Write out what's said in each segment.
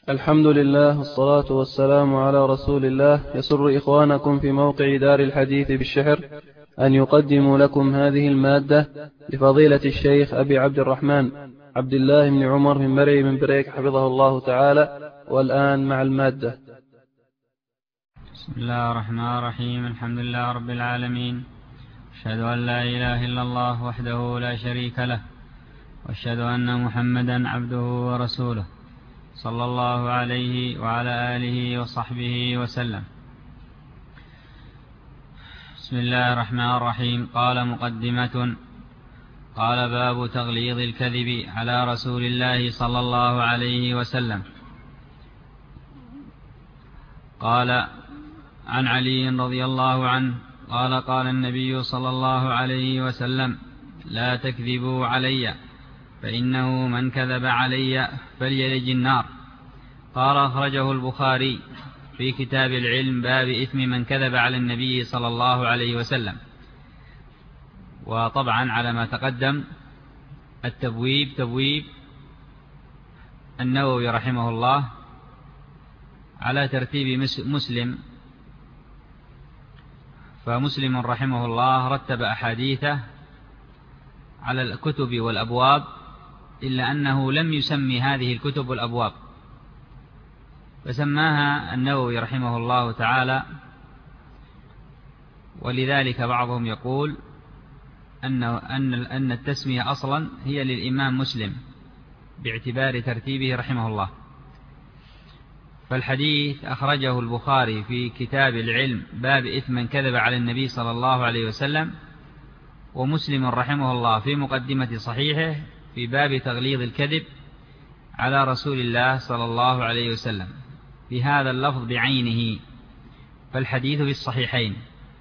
الحمد لله والصلاة والسلام على رسول الله. يسر إخوانكم في موقع دار الحديث بالشحر أن يقدموا لكم هذه المادة لفضيلة الشيخ أبي عبد الرحمن عبد الله بن عمر من مرعي من بريك حفظه الله تعالى. والآن مع المادة. بسم الله الرحمن الرحيم. الحمد لله رب العالمين، أشهد أن لا إله إلا الله وحده لا شريك له، وأشهد أن محمدا عبده ورسوله صلى الله عليه وعلى آله وصحبه وسلم. بسم الله الرحمن الرحيم. قال مقدمة. قال باب تغليظ الكذب على رسول الله صلى الله عليه وسلم. قال عن علي رضي الله عنه قال قال النبي صلى الله عليه وسلم: لا تكذبوا علي، فإنه من كذب علي فليلج النار. قال أخرجه البخاري في كتاب العلم باب إثم من كذب على النبي صلى الله عليه وسلم. وطبعا على ما تقدم التبويب تبويب النووي رحمه الله على ترتيب مسلم، فمسلم رحمه الله رتب أحاديثه على الكتب والأبواب، إلا أنه لم يسمي هذه الكتب والأبواب، فسماها النووي رحمه الله تعالى. ولذلك بعضهم يقول أن التسمية أصلا هي للإمام مسلم باعتبار ترتيبه رحمه الله. فالحديث أخرجه البخاري في كتاب العلم باب إثم من كذب على النبي صلى الله عليه وسلم، ومسلم رحمه الله في مقدمة صحيحه في باب تغليظ الكذب على رسول الله صلى الله عليه وسلم في هذا اللفظ بعينه، فالحديث في الصحيحين.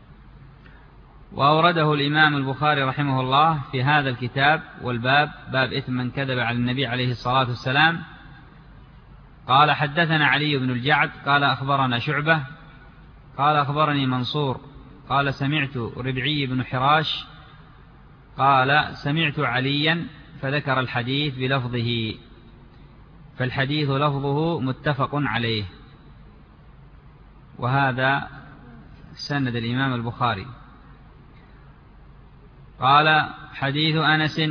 وأورده الإمام البخاري رحمه الله في هذا الكتاب والباب باب إثم من كذب على النبي عليه الصلاة والسلام. قال حدثنا علي بن الجعد قال أخبرنا شعبة قال أخبرني منصور قال سمعت ربعي بن حراش قال سمعت عليا، فذكر الحديث بلفظه، فالحديث لفظه متفق عليه، وهذا سند الإمام البخاري. قال حديث أنس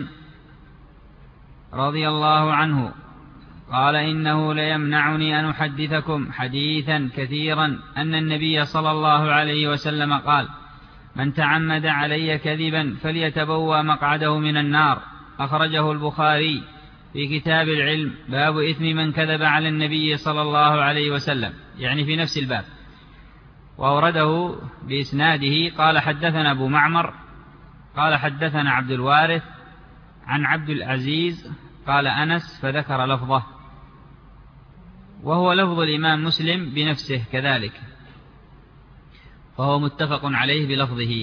رضي الله عنه قال إنه ليمنعني أن أحدثكم حديثا كثيرا أن النبي صلى الله عليه وسلم قال: من تعمد علي كذبا فليتبوأ مقعده من النار. أخرجه البخاري في كتاب العلم باب إثم من كذب على النبي صلى الله عليه وسلم، يعني في نفس الباب. وأورده بإسناده قال حدثنا أبو معمر قال حدثنا عبد الوارث عن عبد العزيز قال أنس، فذكر لفظه، وهو لفظ الإمام مسلم بنفسه كذلك، فهو متفق عليه بلفظه.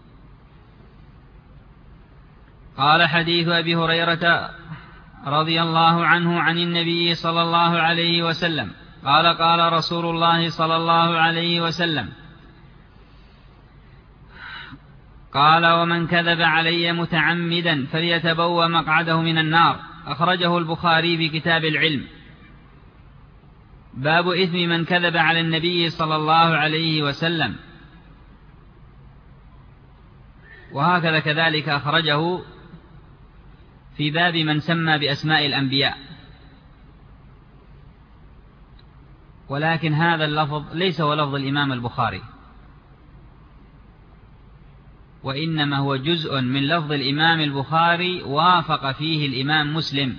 قال حديث أبي هريرة رضي الله عنه عن النبي صلى الله عليه وسلم قال قال رسول الله صلى الله عليه وسلم قال: ومن كذب علي متعمدا فليتبوأ مقعده من النار. أخرجه البخاري في كتاب العلم باب إثم من كذب على النبي صلى الله عليه وسلم. وهكذا كذلك أخرجه في باب من سمى بأسماء الأنبياء، ولكن هذا اللفظ ليس هو لفظ الإمام البخاري، وإنما هو جزء من لفظ الإمام البخاري وافق فيه الإمام مسلم.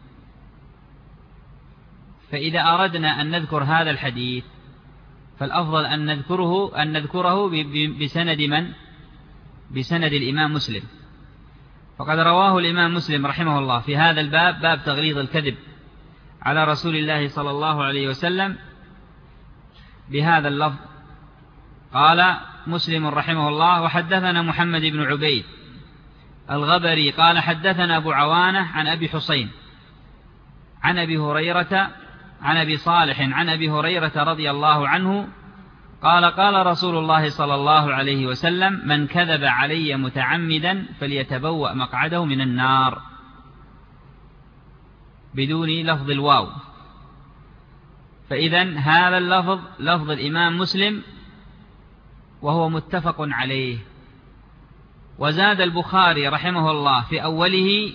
فإذا أردنا أن نذكر هذا الحديث فالأفضل أن نذكره بسند من؟ بسند الإمام مسلم. فقد رواه الإمام مسلم رحمه الله في هذا الباب باب تغليظ الكذب على رسول الله صلى الله عليه وسلم بهذا اللفظ. قال مسلم رحمه الله: وحدثنا محمد بن عبيد الغبري قال حدثنا أبو عوانة عن أبي حسين عن أبي هريرة عن أبي صالح عن أبي هريرة رضي الله عنه قال قال رسول الله صلى الله عليه وسلم: من كذب علي متعمدا فليتبوأ مقعده من النار، بدون لفظ الواو. فإذن هذا اللفظ لفظ الإمام مسلم وهو متفق عليه. وزاد البخاري رحمه الله في أوله: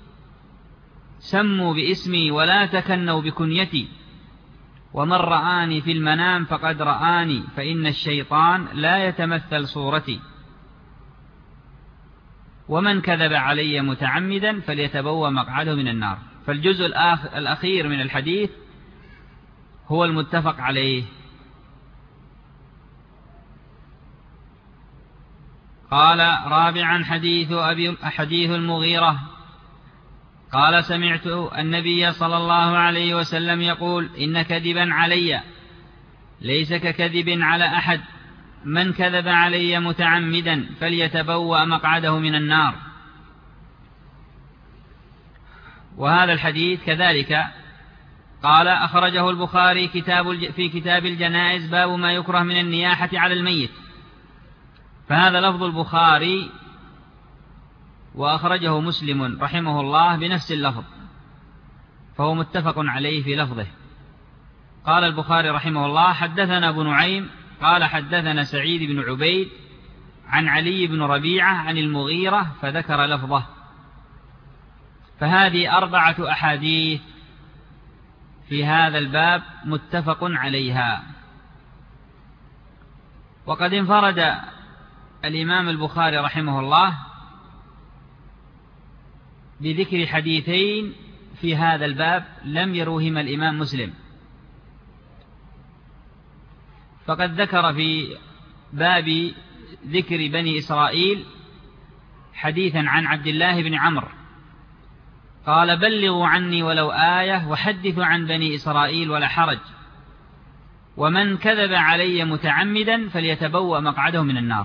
سموا باسمي ولا تكنوا بكنيتي، ومن رآني في المنام فقد رآني، فإن الشيطان لا يتمثل صورتي، ومن كذب علي متعمدا فليتبوأ مقعده من النار. فالجزء الأخير من الحديث هو المتفق عليه. قال: رابعا حديث المغيرة قال: سمعت النبي صلى الله عليه وسلم يقول: إن كذبا علي ليس ككذب على أحد، من كذب علي متعمدا فليتبوأ مقعده من النار. وهذا الحديث كذلك قال: أخرجه البخاري في كتاب الجنائز باب ما يكره من النياحة على الميت. فهذا لفظ البخاري، وأخرجه مسلم رحمه الله بنفس اللفظ، فهو متفق عليه في لفظه. قال البخاري رحمه الله: حدثنا أبو نعيم قال حدثنا سعيد بن عبيد عن علي بن ربيعة عن المغيرة، فذكر لفظه. فهذه 4 أحاديث في هذا الباب متفق عليها. وقد انفرد الإمام البخاري رحمه الله بذكر حديثين في هذا الباب لم يروهما الإمام مسلم. فقد ذكر في باب ذكر بني إسرائيل حديثا عن عبد الله بن عمرو قال: بلغوا عني ولو آية وحدثوا عن بني إسرائيل ولا حرج، ومن كذب علي متعمدا فليتبوأ مقعده من النار.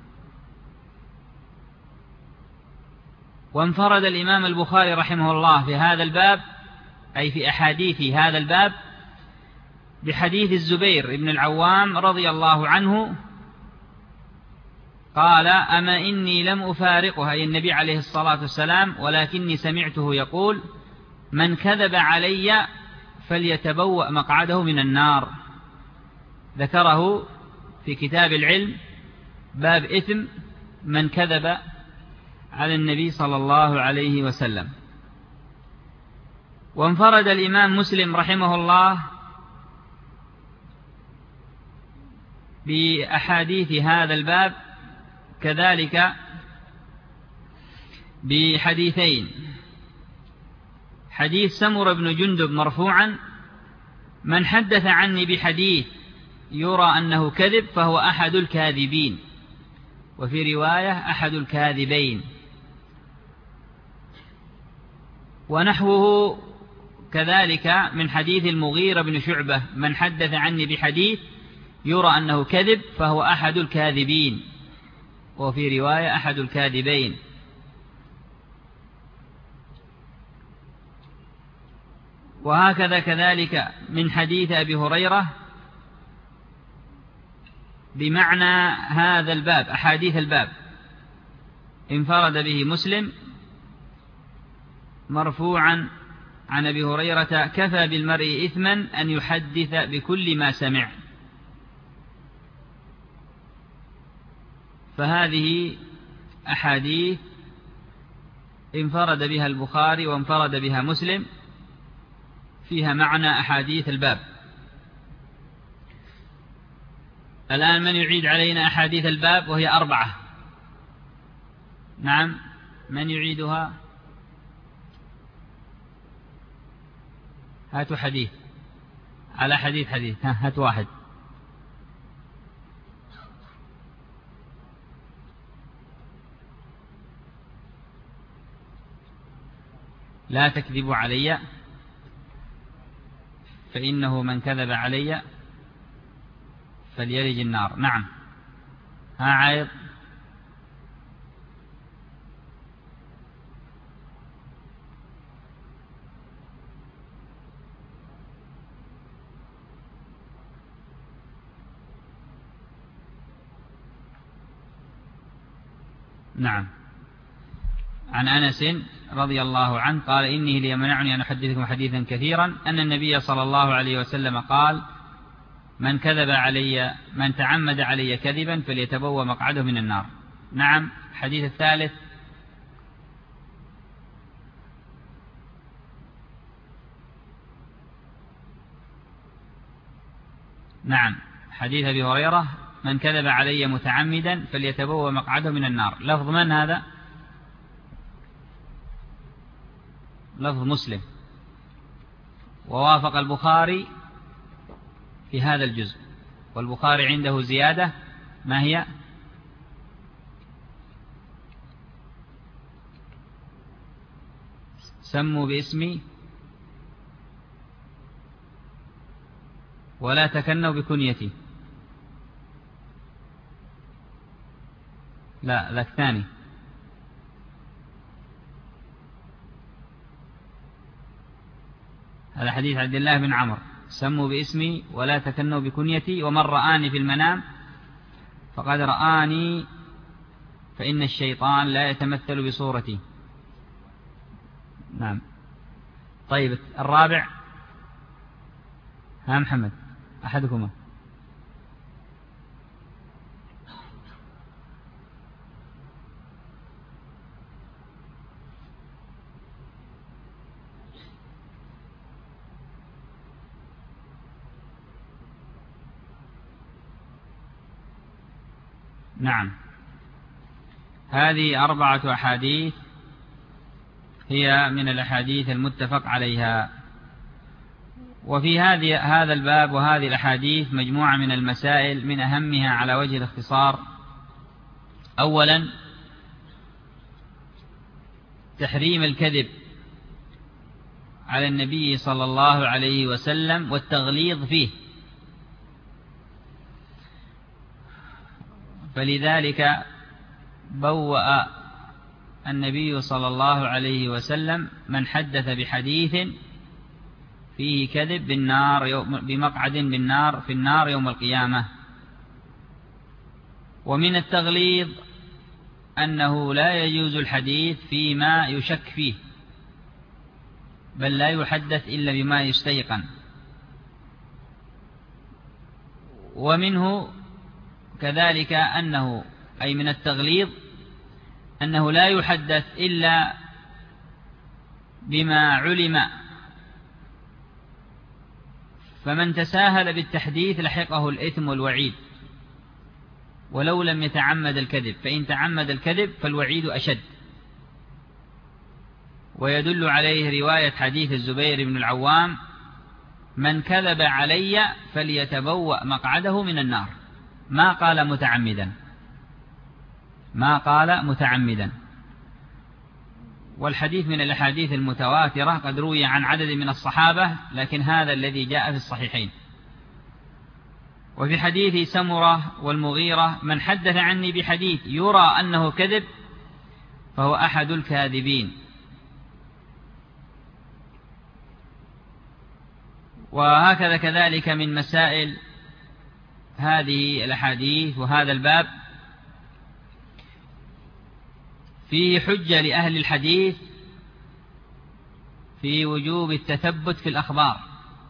وانفرد الإمام البخاري رحمه الله في هذا الباب، أي في أحاديث هذا الباب، بحديث الزبير بن العوام رضي الله عنه قال: أما إني لم أفارقها، أي النبي عليه الصلاة والسلام، ولكني سمعته يقول: من كذب علي فليتبوأ مقعده من النار. ذكره في كتاب العلم باب إثم من كذب على النبي صلى الله عليه وسلم. وانفرد الإمام مسلم رحمه الله بأحاديث هذا الباب كذلك بحديثين: حديث سمر بن جندب مرفوعا: من حدث عني بحديث يرى أنه كذب فهو أحد الكاذبين، وفي رواية أحد الكاذبين. ونحوه كذلك من حديث المغيرة بن شعبة: من حدث عني بحديث يرى أنه كذب فهو أحد الكاذبين، وفي رواية أحد الكاذبين. وهكذا كذلك من حديث أبي هريرة بمعنى هذا الباب، أحاديث الباب انفرد به مسلم مرفوعا عن أبي هريرة: كفى بالمرء إثما أن يحدث بكل ما سمع. فهذه أحاديث انفرد بها البخاري وانفرد بها مسلم، فيها معنى أحاديث الباب. الآن من يعيد علينا أحاديث الباب وهي 4؟ نعم، من يعيدها؟ هاتوا حديث على حديث. هات واحد. لا تكذبوا علي فإنه من كذب علي فليلج النار. نعم، ها عايض. نعم، عن أنس رضي الله عنه قال إني ليمنعني أن أحدثكم حديثا كثيرا أن النبي صلى الله عليه وسلم قال من تعمد علي كذبا فليتبوأ مقعده من النار. نعم. الحديث الثالث. نعم، حديث أبي هريرة من كذب علي متعمدا فليتبوأ مقعده من النار. لفظ من هذا؟ لفظ مسلم، ووافق البخاري في هذا الجزء، والبخاري عنده زيادة ما هي؟ سموا باسمي ولا تكنوا بكنيتي. لا، ذاك ثاني. هذا حديث عبد الله بن عمرو، سموا باسمي ولا تكنوا بكنيتي، ومن رآني في المنام فقد رآني، فإن الشيطان لا يتمثل بصورتي. نعم. طيب الرابع، ها محمد أحدكما. نعم، هذه 4 أحاديث هي من الأحاديث المتفق عليها. وفي هذا الباب وهذه الأحاديث مجموعة من المسائل، من أهمها على وجه الاختصار: أولا تحريم الكذب على النبي صلى الله عليه وسلم والتغليظ فيه، فلذلك بوأ النبي صلى الله عليه وسلم من حدث بحديث فيه كذب بمقعد بالنار في النار يوم القيامة. ومن التغليظ أنه لا يجوز الحديث فيما يشك فيه، بل لا يحدث إلا بما يستيقن. ومنه كذلك أنه أي من التغليظ أنه لا يحدث إلا بما علم، فمن تساهل بالتحديث لحقه الإثم والوعيد ولو لم يتعمد الكذب، فإن تعمد الكذب فالوعيد أشد. ويدل عليه رواية حديث الزبير بن العوام: من كذب علي فليتبوأ مقعده من النار. ما قال متعمدا. والحديث من الأحاديث المتواترة، قد روي عن عدد من الصحابة، لكن هذا الذي جاء في الصحيحين. وفي حديث سمرة والمغيرة: من حدث عني بحديث يرى أنه كذب فهو أحد الكاذبين. وهكذا كذلك من مسائل هذه الأحاديث وهذا الباب فيه حجة لأهل الحديث في وجوب التثبت في الأخبار،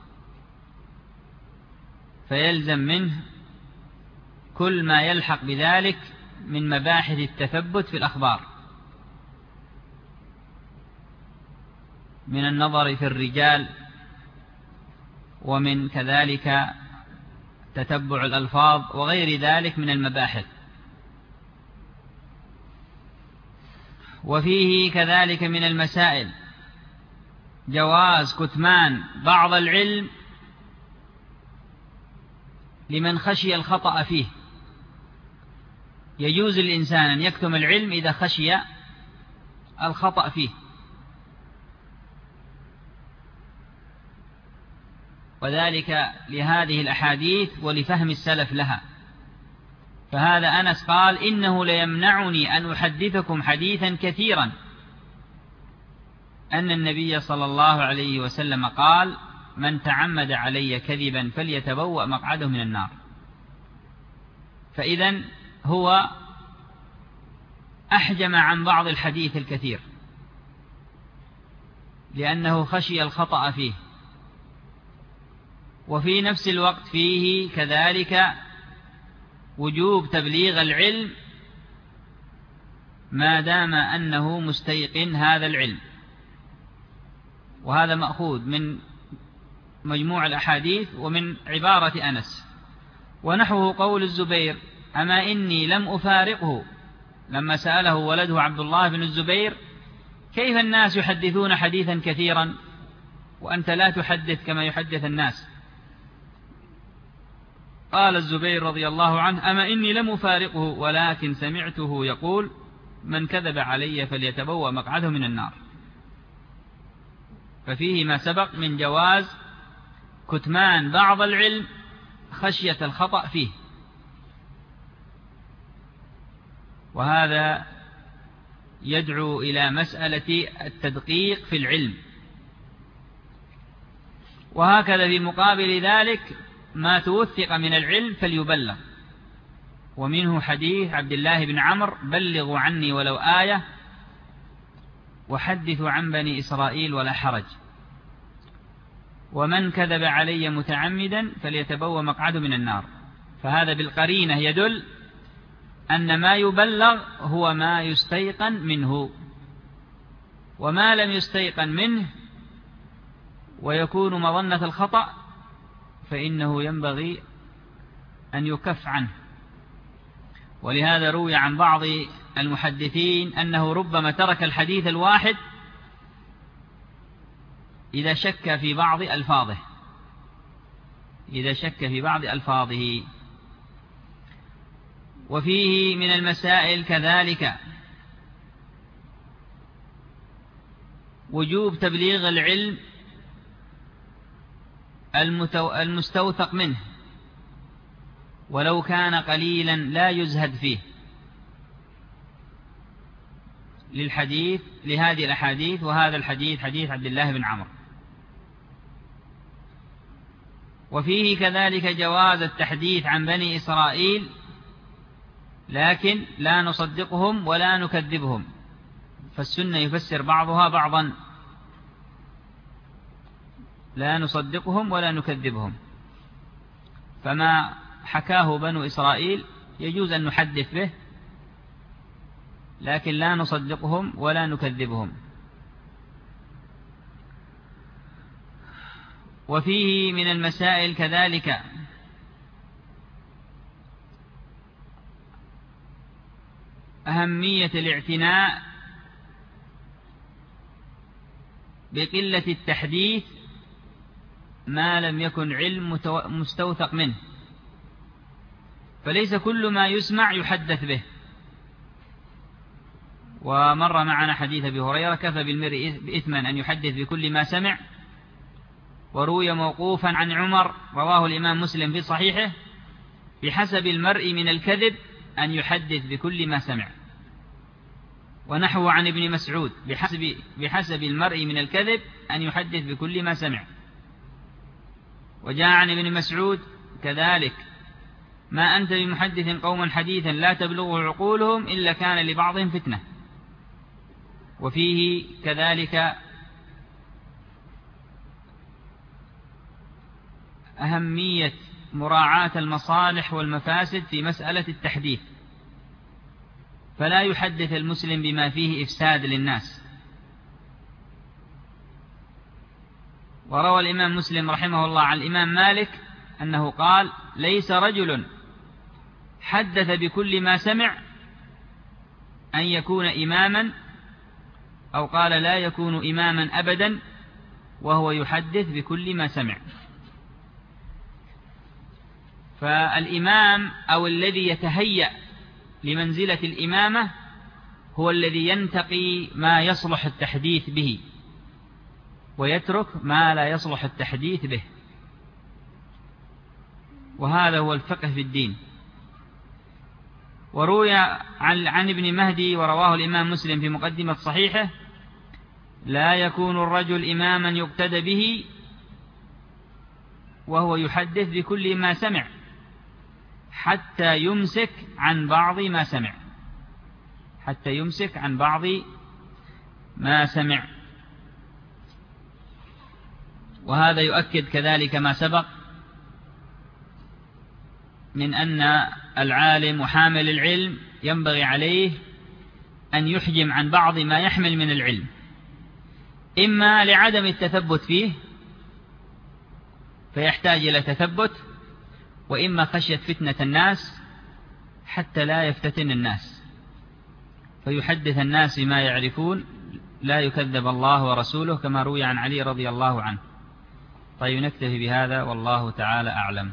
فيلزم منه كل ما يلحق بذلك من مباحث التثبت في الأخبار، من النظر في الرجال، ومن كذلك تتبع الألفاظ وغير ذلك من المباحث. وفيه كذلك من المسائل جواز كتمان بعض العلم لمن خشي الخطأ فيه. يجوز للإنسان أن يكتم العلم إذا خشي الخطأ فيه، وذلك لهذه الأحاديث ولفهم السلف لها. فهذا أنس قال: إنه ليمنعني أن أحدثكم حديثا كثيرا أن النبي صلى الله عليه وسلم قال: من تعمد علي كذبا فليتبوأ مقعده من النار. فإذن هو أحجم عن بعض الحديث الكثير، لأنه خشي الخطأ فيه. وفي نفس الوقت فيه كذلك وجوب تبليغ العلم ما دام أنه مستيقن هذا العلم، وهذا مأخوذ من مجموع الأحاديث ومن عبارة أنس. ونحوه قول الزبير: أما إني لم أفارقه، لما سأله ولده عبد الله بن الزبير: كيف الناس يحدثون حديثا كثيرا وأنت لا تحدث كما يحدث الناس؟ قال الزبير رضي الله عنه: أما إني لم أفارقه ولكن سمعته يقول: من كذب علي فليتبوأ مقعده من النار. ففيه ما سبق من جواز كتمان بعض العلم خشية الخطأ فيه، وهذا يدعو إلى مسألة التدقيق في العلم. وهكذا في مقابل ذلك ما توثق من العلم فليبلغ. ومنه حديث عبد الله بن عمرو: بلغوا عني ولو آية وحدثوا عن بني إسرائيل ولا حرج. ومن كذب علي متعمدا فليتبوأ مقعده من النار. فهذا بالقرينة يدل أن ما يبلغ هو ما يستيقن منه، وما لم يستيقن منه ويكون مظنة الخطأ فإنه ينبغي أن يكف عنه. ولهذا روي عن بعض المحدثين أنه ربما ترك الحديث الواحد إذا شك في بعض ألفاظه. وفيه من المسائل كذلك وجوب تبليغ العلم المستوثق منه ولو كان قليلا لا يزهد فيه، لهذه الأحاديث. وهذا الحديث حديث عبد الله بن عمرو. وفيه كذلك جواز التحديث عن بني إسرائيل، لكن لا نصدقهم ولا نكذبهم، فالسنة يفسر بعضها بعضا. لا نصدقهم ولا نكذبهم، فما حكاه بنو إسرائيل يجوز أن نحدث به، لكن لا نصدقهم ولا نكذبهم. وفيه من المسائل كذلك أهمية الاعتناء بقلة التحديث ما لم يكن علم مستوثق منه، فليس كل ما يسمع يحدث به. ومر معنا حديث أبي هريرة: كفى بالمرء إثما أن يحدث بكل ما سمع. وروي موقوفا عن عمر رواه الإمام مسلم في صحيحه: بحسب المرء من الكذب أن يحدث بكل ما سمع. ونحو عن ابن مسعود: بحسب المرء من الكذب أن يحدث بكل ما سمع. وجاء عن ابن مسعود كذلك: ما أنت بمحدث قوما حديثا لا تبلغه عقولهم إلا كان لبعضهم فتنة. وفيه كذلك أهمية مراعاة المصالح والمفاسد في مسألة التحديث، فلا يحدث المسلم بما فيه إفساد للناس. وروى الإمام مسلم رحمه الله عن الإمام مالك أنه قال: ليس رجل حدث بكل ما سمع أن يكون إماما، أو قال: لا يكون إماما أبدا وهو يحدث بكل ما سمع. فالإمام أو الذي يتهيأ لمنزلة الإمامة هو الذي ينتقي ما يصلح التحديث به ويترك ما لا يصلح التحديث به، وهذا هو الفقه في الدين. وروي عن ابن مهدي ورواه الإمام مسلم في مقدمة صحيحه: لا يكون الرجل إماما يقتدى به وهو يحدث بكل ما سمع حتى يمسك عن بعض ما سمع. وهذا يؤكد كذلك ما سبق من أن العالم وحامل العلم ينبغي عليه أن يحجم عن بعض ما يحمل من العلم، إما لعدم التثبت فيه فيحتاج إلى تثبت، وإما خشية فتنة الناس حتى لا يفتتن الناس فيحدث الناس بما يعرفون لا يكذب الله ورسوله، كما روي عن علي رضي الله عنه. طيب نكتفي بهذا والله تعالى أعلم.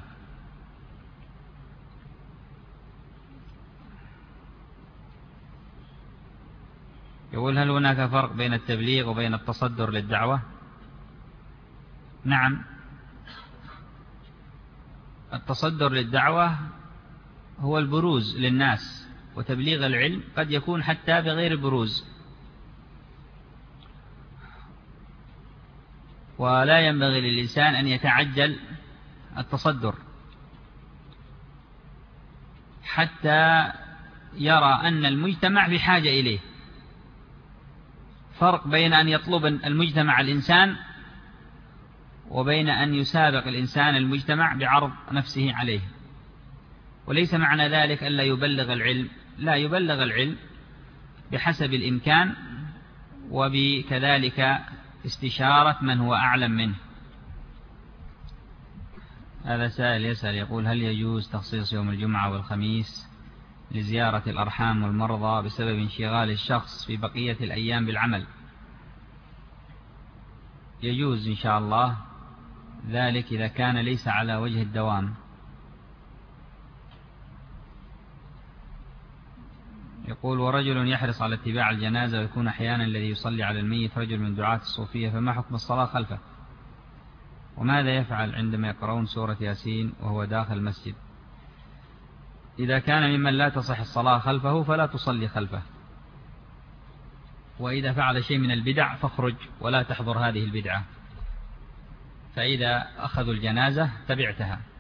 يقول: هل هناك فرق بين التبليغ وبين التصدر للدعوة؟ نعم، التصدر للدعوة هو البروز للناس، وتبليغ العلم قد يكون حتى بغير بروز، ولا ينبغي للإنسان أن يتعجل التصدر حتى يرى أن المجتمع بحاجة إليه. فرق بين أن يطلب المجتمع الإنسان وبين أن يسابق الإنسان المجتمع بعرض نفسه عليه. وليس معنى ذلك ألا يبلغ العلم، لا، يبلغ العلم بحسب الإمكان، وبكذلك استشارة من هو أعلم منه. هذا سائل يسأل يقول: هل يجوز تخصيص يوم الجمعة والخميس لزيارة الأرحام والمرضى بسبب انشغال الشخص في بقية الأيام بالعمل؟ يجوز إن شاء الله ذلك إذا كان ليس على وجه الدوام. يقول: ورجل يحرص على اتباع الجنازة ويكون أحيانا الذي يصلي على الميت رجل من دعاة الصوفية، فما حكم الصلاة خلفه؟ وماذا يفعل عندما يقرؤون سورة ياسين وهو داخل المسجد؟ إذا كان ممن لا تصح الصلاة خلفه فلا تصلي خلفه، وإذا فعل شيء من البدع فاخرج ولا تحضر هذه البدعة، فإذا أخذوا الجنازة تبعتها.